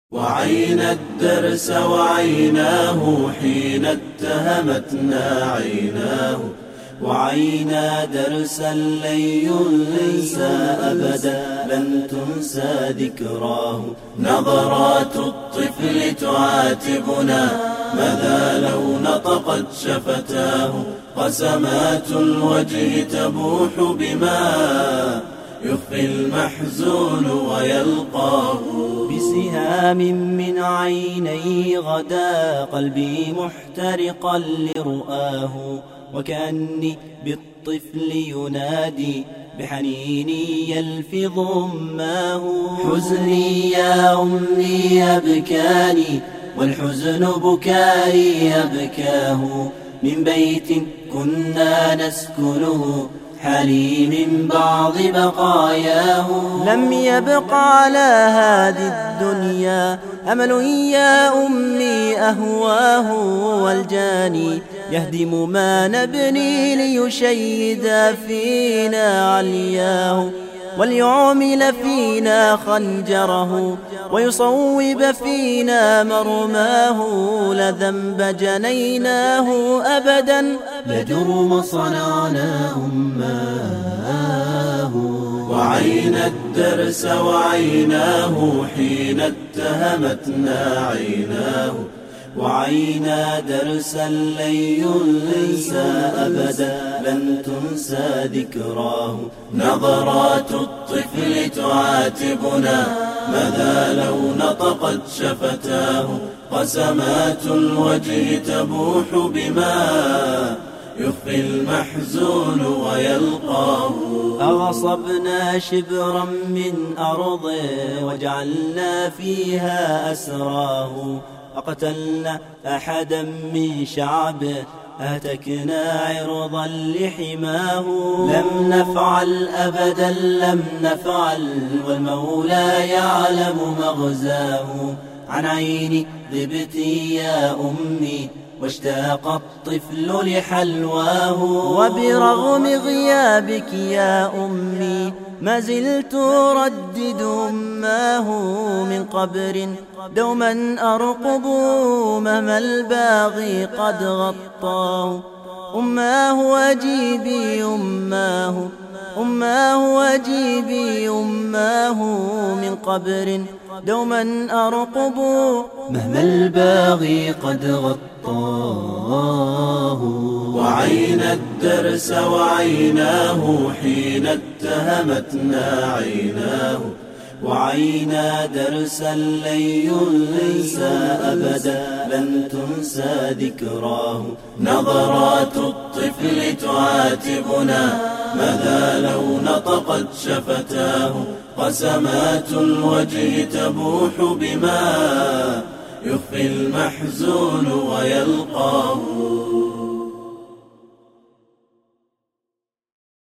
وعينا الدرس وعيناه حين اتهمتنا عيناه، وعينا درسا لن ينسى أبدا، لن تنسى ذكراه. نظرات الطفل تعاتبنا، ماذا لو نطقت شفتاه؟ قسمات الوجه تبوح بما يخفي المحزون ويلقاه. بسهام من عيني غدا قلبي محترقا لرؤاه، وكأني بالطفل ينادي بحنيني يلفظ أماه. حزني يا أمي يبكاني، والحزن بكائي يبكاه، من بيت كنا نسكنه حالي من بعض بقاياه. لم يبق على هذه الدنيا أمل يا أمي أهواه، والجاني يهدم ما نبني ليشيد فينا علياه، وليعمل فينا خنجره ويصوب فينا مرماه. لذنب جنيناه أبدا، لجرم صنعنا أماه. وعينا الدرس وعيناه حين اتهمتنا عيناه، وعينا درسا لن ينسى أبدا، لن تنسى ذكراه. نظرات الطفل تعاتبنا، ماذا لو نطقت شفتاه؟ قسمات الوجه تبوح بما يخفي المحزون ويلقاه. أغصبنا شبرا من أرضه وجعلنا فيها أسراه، أقتلنا أحدا من شعبه أهتكنا عرضا لحماه. لم نفعل أبدا لم نفعل، والمولى يعلم مغزاه. عن عيني غبتي يا أمي، واشتاق الطفل لحلواه. وبرغم غيابك يا أمي ما زلت أردد أماه، من قبر دوما أرقب مهما الباغي قد غطاه. أماه أجيبي أماه، أماه أجيبي أماه، من قبر دوما أرقب مهما الباغي قد غطاه. وعينا الدرس وعيناه حين اتهمتنا عيناه، وعينا درسا لن ينسى أبدا، لن تنسى ذكراه. نظرات الطفل تعاتبنا، ماذا لو نطقت شفتاه؟ قسمات الوجه تبوح بما يخفي المحزون ويلقاه.